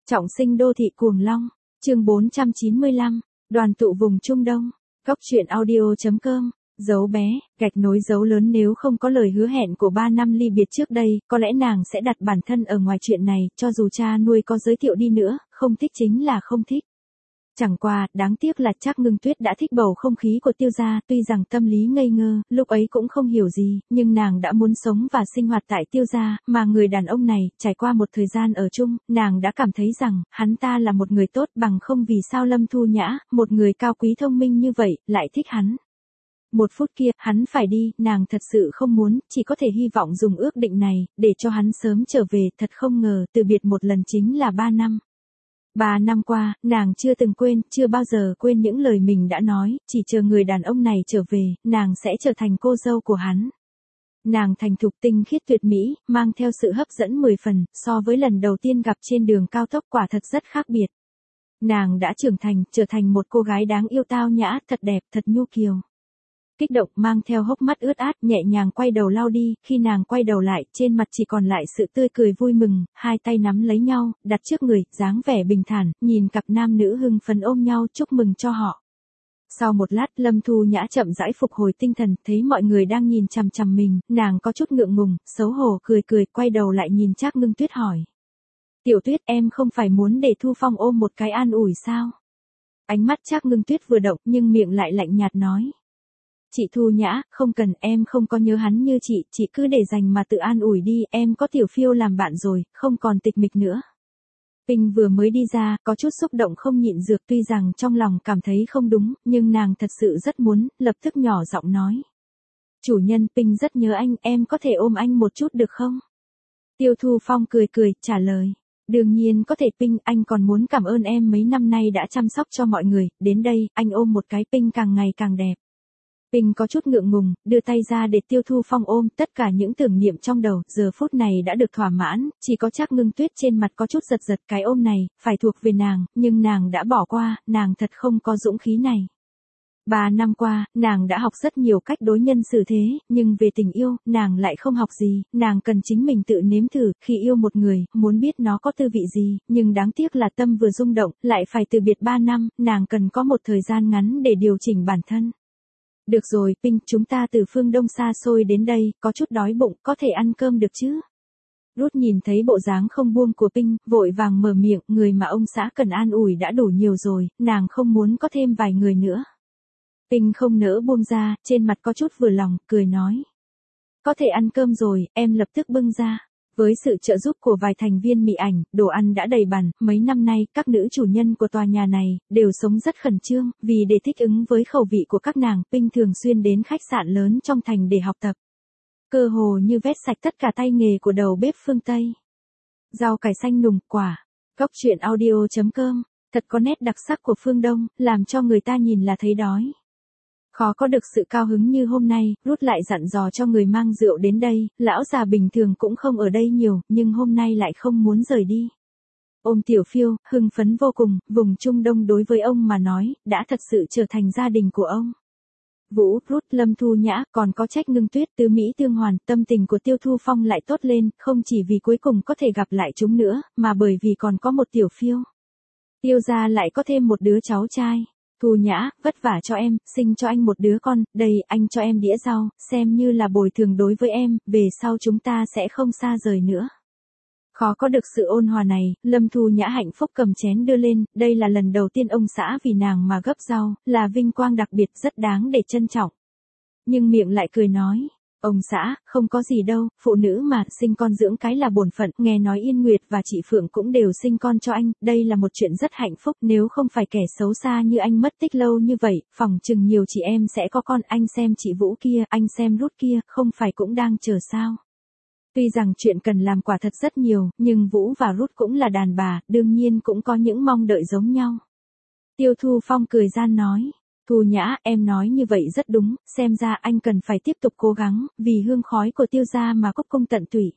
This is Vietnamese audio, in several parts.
Trọng sinh đô thị cuồng long, chương 495, đoàn tụ vùng Trung Đông, Góc truyện audio.com, dấu bé, gạch nối dấu lớn. Nếu không có lời hứa hẹn của 3 năm ly biệt trước đây, có lẽ nàng sẽ đặt bản thân ở ngoài chuyện này, cho dù cha nuôi có giới thiệu đi nữa, không thích chính là không thích. Chẳng qua, đáng tiếc là Trác Ngưng Tuyết đã thích bầu không khí của Tiêu gia, tuy rằng tâm lý ngây ngơ, lúc ấy cũng không hiểu gì, nhưng nàng đã muốn sống và sinh hoạt tại Tiêu gia, mà người đàn ông này, trải qua một thời gian ở chung, nàng đã cảm thấy rằng, hắn ta là một người tốt, bằng không vì sao Lâm Thu Nhã, một người cao quý thông minh như vậy, lại thích hắn. Một phút kia, hắn phải đi, nàng thật sự không muốn, chỉ có thể hy vọng dùng ước định này, để cho hắn sớm trở về, thật không ngờ, từ biệt một lần chính là 3 năm. 3 năm qua, nàng chưa từng quên, chưa bao giờ quên những lời mình đã nói, chỉ chờ người đàn ông này trở về, nàng sẽ trở thành cô dâu của hắn. Nàng thành thục tinh khiết tuyệt mỹ, mang theo sự hấp dẫn 10 phần, so với lần đầu tiên gặp trên đường cao tốc quả thật rất khác biệt. Nàng đã trưởng thành, trở thành một cô gái đáng yêu tao nhã, thật đẹp, thật nhu kiều. Kích động mang theo hốc mắt ướt át, nhẹ nhàng quay đầu lau đi, khi nàng quay đầu lại, trên mặt chỉ còn lại sự tươi cười vui mừng, hai tay nắm lấy nhau, đặt trước người, dáng vẻ bình thản, nhìn cặp nam nữ hưng phấn ôm nhau chúc mừng cho họ. Sau một lát, Lâm Thu Nhã chậm rãi phục hồi tinh thần, thấy mọi người đang nhìn chằm chằm mình, nàng có chút ngượng ngùng, xấu hổ cười cười, quay đầu lại nhìn Trác Ngưng Tuyết hỏi. Tiểu Tuyết, em không phải muốn để Thu Phong ôm một cái an ủi sao? Ánh mắt Trác Ngưng Tuyết vừa động, nhưng miệng lại lạnh nhạt nói. Chị Thu Nhã, không cần, em không có nhớ hắn như chị cứ để dành mà tự an ủi đi, em có Tiểu Phiêu làm bạn rồi, không còn tịch mịch nữa. Pinh vừa mới đi ra, có chút xúc động không nhịn được, tuy rằng trong lòng cảm thấy không đúng, nhưng nàng thật sự rất muốn, lập tức nhỏ giọng nói. Chủ nhân, Pinh rất nhớ anh, em có thể ôm anh một chút được không? Tiêu Thu Phong cười cười, trả lời. Đương nhiên có thể Pinh, anh còn muốn cảm ơn em mấy năm nay đã chăm sóc cho mọi người, đến đây, anh ôm một cái. Pinh càng ngày càng đẹp. Pinh có chút ngượng ngùng, đưa tay ra để Tiêu Thu Phong ôm, tất cả những tưởng niệm trong đầu, giờ phút này đã được thỏa mãn, chỉ có Trác Ngưng Tuyết trên mặt có chút giật giật, cái ôm này, phải thuộc về nàng, nhưng nàng đã bỏ qua, nàng thật không có dũng khí này. 3 năm qua, nàng đã học rất nhiều cách đối nhân xử thế, nhưng về tình yêu, nàng lại không học gì, nàng cần chính mình tự nếm thử, khi yêu một người, muốn biết nó có tư vị gì, nhưng đáng tiếc là tâm vừa rung động, lại phải từ biệt 3 năm, nàng cần có một thời gian ngắn để điều chỉnh bản thân. Được rồi, Pinh, chúng ta từ phương Đông xa xôi đến đây, có chút đói bụng, có thể ăn cơm được chứ? Ruth nhìn thấy bộ dáng không buông của Pinh, vội vàng mở miệng, người mà ông xã cần an ủi đã đủ nhiều rồi, nàng không muốn có thêm vài người nữa. Pinh không nỡ buông ra, trên mặt có chút vừa lòng, cười nói. Có thể ăn cơm rồi, em lập tức bưng ra. Với sự trợ giúp của vài thành viên mị ảnh, đồ ăn đã đầy bàn, mấy năm nay, các nữ chủ nhân của tòa nhà này, đều sống rất khẩn trương, vì để thích ứng với khẩu vị của các nàng, Pinh thường xuyên đến khách sạn lớn trong thành để học tập. Cơ hồ như vét sạch tất cả tay nghề của đầu bếp phương Tây. Rau cải xanh nùng, quả. Góc truyện audio.com, thật có nét đặc sắc của phương Đông, làm cho người ta nhìn là thấy đói. Khó có được sự cao hứng như hôm nay, Ruth lại dặn dò cho người mang rượu đến đây, lão già bình thường cũng không ở đây nhiều, nhưng hôm nay lại không muốn rời đi. Ôm Tiểu Phiêu, hưng phấn vô cùng, vùng Trung Đông đối với ông mà nói, đã thật sự trở thành gia đình của ông. Vũ, Ruth, Lâm Thu Nhã, còn có Trác Ngưng Tuyết, tứ mỹ tương hoàn, tâm tình của Tiêu Thu Phong lại tốt lên, không chỉ vì cuối cùng có thể gặp lại chúng nữa, mà bởi vì còn có một Tiểu Phiêu. Tiêu gia lại có thêm một đứa cháu trai. Thu Nhã, vất vả cho em, sinh cho anh một đứa con, đây, anh cho em đĩa rau, xem như là bồi thường đối với em, về sau chúng ta sẽ không xa rời nữa. Khó có được sự ôn hòa này, Lâm Thu Nhã hạnh phúc cầm chén đưa lên, đây là lần đầu tiên ông xã vì nàng mà gấp rau, là vinh quang đặc biệt rất đáng để trân trọng. Nhưng miệng lại cười nói. Ông xã, không có gì đâu, phụ nữ mà, sinh con dưỡng cái là bổn phận, nghe nói Yên Nguyệt và chị Phượng cũng đều sinh con cho anh, đây là một chuyện rất hạnh phúc, nếu không phải kẻ xấu xa như anh mất tích lâu như vậy, phỏng chừng nhiều chị em sẽ có con, anh xem chị Vũ kia, anh xem Ruth kia, không phải cũng đang chờ sao. Tuy rằng chuyện cần làm quả thật rất nhiều, nhưng Vũ và Ruth cũng là đàn bà, đương nhiên cũng có những mong đợi giống nhau. Tiêu Thu Phong cười gian nói. Thu Nhã, em nói như vậy rất đúng, xem ra anh cần phải tiếp tục cố gắng, vì hương khói của Tiêu gia mà cốc công tận tủy.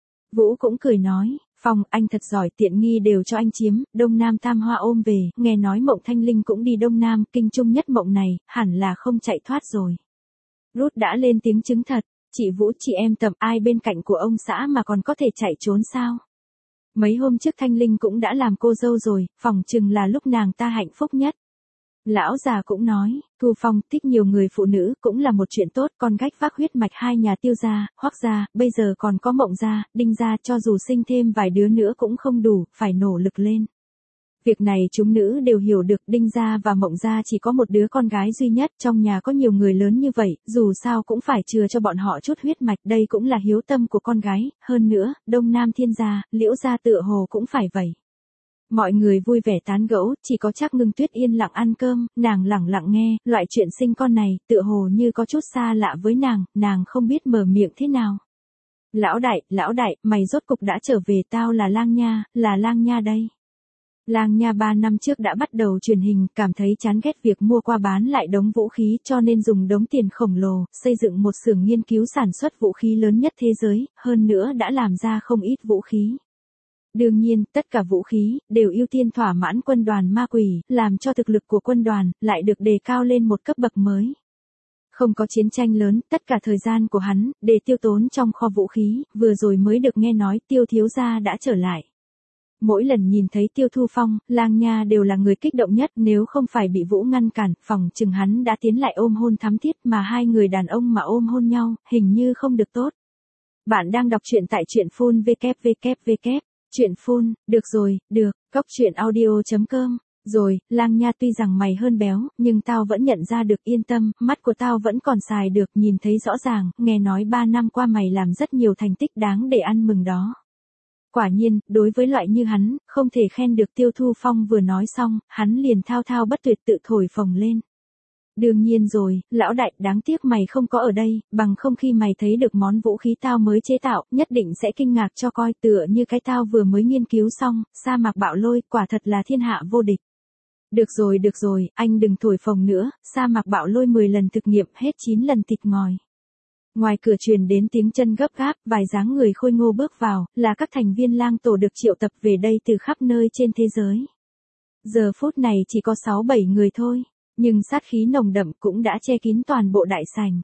Vũ cũng cười nói, Phong, anh thật giỏi, tiện nghi đều cho anh chiếm, Đông Nam tam hoa ôm về, nghe nói Mộng Thanh Linh cũng đi Đông Nam, kinh trung nhất mộng này, hẳn là không chạy thoát rồi. Ruth đã lên tiếng chứng thật, chị Vũ chị em tập ai bên cạnh của ông xã mà còn có thể chạy trốn sao? Mấy hôm trước Thanh Linh cũng đã làm cô dâu rồi, phỏng chừng là lúc nàng ta hạnh phúc nhất. Lão già cũng nói, Thu Phong thích nhiều người phụ nữ cũng là một chuyện tốt, con gách vác huyết mạch hai nhà Tiêu gia, Hoắc gia, bây giờ còn có Mộng gia, Đinh gia, cho dù sinh thêm vài đứa nữa cũng không đủ, phải nỗ lực lên. Việc này chúng nữ đều hiểu được, Đinh gia và Mộng gia chỉ có một đứa con gái duy nhất, trong nhà có nhiều người lớn như vậy, dù sao cũng phải chừa cho bọn họ chút huyết mạch, đây cũng là hiếu tâm của con gái, hơn nữa, Đông Nam Thiên gia, Liễu gia tựa hồ cũng phải vậy. Mọi người vui vẻ tán gẫu, chỉ có Trác Ngưng Tuyết yên lặng ăn cơm, nàng lẳng lặng nghe, loại chuyện sinh con này, tựa hồ như có chút xa lạ với nàng không biết mở miệng thế nào. Lão đại, mày rốt cục đã trở về, tao là Lang Nha đây. Lang Nha 3 năm trước đã bắt đầu truyền hình, cảm thấy chán ghét việc mua qua bán lại đống vũ khí cho nên dùng đống tiền khổng lồ, xây dựng một xưởng nghiên cứu sản xuất vũ khí lớn nhất thế giới, hơn nữa đã làm ra không ít vũ khí. Đương nhiên, tất cả vũ khí, đều ưu tiên thỏa mãn quân đoàn ma quỷ, làm cho thực lực của quân đoàn, lại được đề cao lên một cấp bậc mới. Không có chiến tranh lớn, tất cả thời gian của hắn, để tiêu tốn trong kho vũ khí, vừa rồi mới được nghe nói Tiêu thiếu gia đã trở lại. Mỗi lần nhìn thấy Tiêu Thu Phong, Lang Nha đều là người kích động nhất, nếu không phải bị Vũ ngăn cản, phỏng chừng hắn đã tiến lại ôm hôn thắm thiết, mà hai người đàn ông mà ôm hôn nhau, hình như không được tốt. Bạn đang đọc truyện tại truyện.phun www. Chuyện phun, được rồi, được, goctruyện.audio.com. Rồi, Lang Nha tuy rằng mày hơn béo, nhưng tao vẫn nhận ra được, yên tâm, mắt của tao vẫn còn xài được, nhìn thấy rõ ràng, nghe nói 3 năm qua mày làm rất nhiều thành tích đáng để ăn mừng đó. Quả nhiên, đối với loại như hắn, không thể khen được. Tiêu Thu Phong vừa nói xong, hắn liền thao thao bất tuyệt tự thổi phồng lên. Đương nhiên rồi, lão đại, đáng tiếc mày không có ở đây, bằng không khi mày thấy được món vũ khí tao mới chế tạo, nhất định sẽ kinh ngạc cho coi, tựa như cái tao vừa mới nghiên cứu xong, sa mạc bạo lôi, quả thật là thiên hạ vô địch. Được rồi, anh đừng thổi phồng nữa, sa mạc bạo lôi 10 lần thực nghiệm, hết 9 lần thịt ngòi. Ngoài cửa truyền đến tiếng chân gấp gáp, vài dáng người khôi ngô bước vào, là các thành viên lang tổ được triệu tập về đây từ khắp nơi trên thế giới. Giờ phút này chỉ có 6-7 người thôi. Nhưng sát khí nồng đậm cũng đã che kín toàn bộ đại sảnh.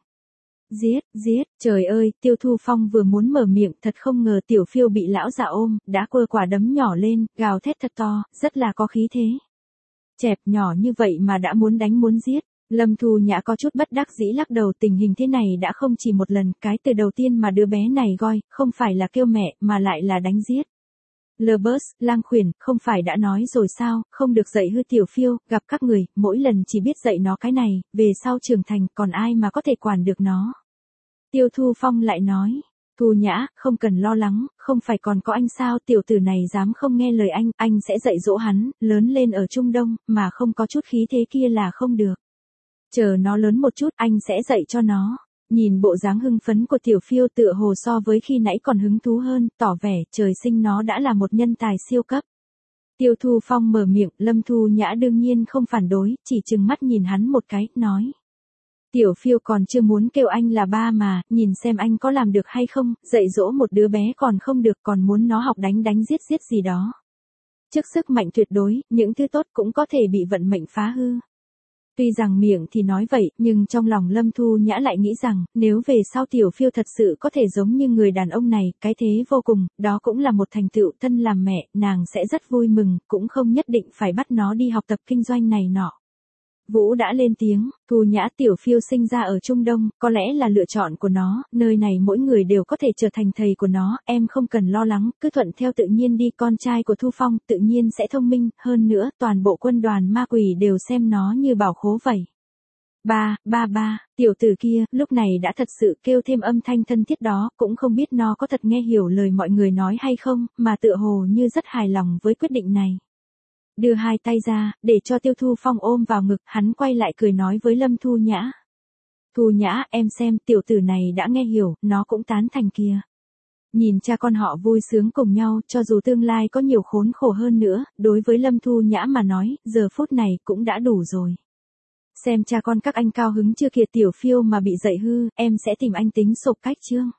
Giết, trời ơi, Tiêu Thu Phong vừa muốn mở miệng, thật không ngờ Tiểu Phiêu bị lão già ôm, đã quơ quả đấm nhỏ lên, gào thét thật to, rất là có khí thế. Chẹp, nhỏ như vậy mà đã muốn đánh muốn giết. Lâm Thu Nhã có chút bất đắc dĩ lắc đầu, tình hình thế này đã không chỉ một lần, cái từ đầu tiên mà đứa bé này gọi, không phải là kêu mẹ, mà lại là đánh giết. Lebus, Lang Khuyển, không phải đã nói rồi sao, không được dạy hư Tiểu Phiêu, gặp các người, mỗi lần chỉ biết dạy nó cái này, về sau trưởng thành, còn ai mà có thể quản được nó. Tiêu Thu Phong lại nói, Thu Nhã, không cần lo lắng, không phải còn có anh sao, tiểu tử này dám không nghe lời anh sẽ dạy dỗ hắn, lớn lên ở Trung Đông, mà không có chút khí thế kia là không được. Chờ nó lớn một chút, anh sẽ dạy cho nó. Nhìn bộ dáng hưng phấn của Tiểu Phiêu tựa hồ so với khi nãy còn hứng thú hơn, tỏ vẻ trời sinh nó đã là một nhân tài siêu cấp. Tiêu Thu Phong mở miệng, Lâm Thu Nhã đương nhiên không phản đối, chỉ trừng mắt nhìn hắn một cái, nói. Tiểu Phiêu còn chưa muốn kêu anh là ba mà, nhìn xem anh có làm được hay không, dạy dỗ một đứa bé còn không được, còn muốn nó học đánh giết gì đó. Trước sức mạnh tuyệt đối, những thứ tốt cũng có thể bị vận mệnh phá hư. Tuy rằng miệng thì nói vậy, nhưng trong lòng Lâm Thu Nhã lại nghĩ rằng, nếu về sau Tiểu Phiêu thật sự có thể giống như người đàn ông này, cái thế vô cùng, đó cũng là một thành tựu, thân làm mẹ, nàng sẽ rất vui mừng, cũng không nhất định phải bắt nó đi học tập kinh doanh này nọ. Vũ đã lên tiếng, Thu Nhã, Tiểu Phiêu sinh ra ở Trung Đông, có lẽ là lựa chọn của nó, nơi này mỗi người đều có thể trở thành thầy của nó, em không cần lo lắng, cứ thuận theo tự nhiên đi, con trai của Thu Phong tự nhiên sẽ thông minh, hơn nữa, toàn bộ quân đoàn ma quỷ đều xem nó như bảo khố vậy. Ba, tiểu tử kia, lúc này đã thật sự kêu thêm âm thanh thân thiết đó, cũng không biết nó có thật nghe hiểu lời mọi người nói hay không, mà tựa hồ như rất hài lòng với quyết định này. Đưa hai tay ra, để cho Tiêu Thu Phong ôm vào ngực, hắn quay lại cười nói với Lâm Thu Nhã. Thu Nhã, em xem, tiểu tử này đã nghe hiểu, nó cũng tán thành kìa. Nhìn cha con họ vui sướng cùng nhau, cho dù tương lai có nhiều khốn khổ hơn nữa, đối với Lâm Thu Nhã mà nói, giờ phút này cũng đã đủ rồi. Xem cha con các anh cao hứng chưa kìa, Tiểu Phiêu mà bị dạy hư, em sẽ tìm anh tính sộp cách chương.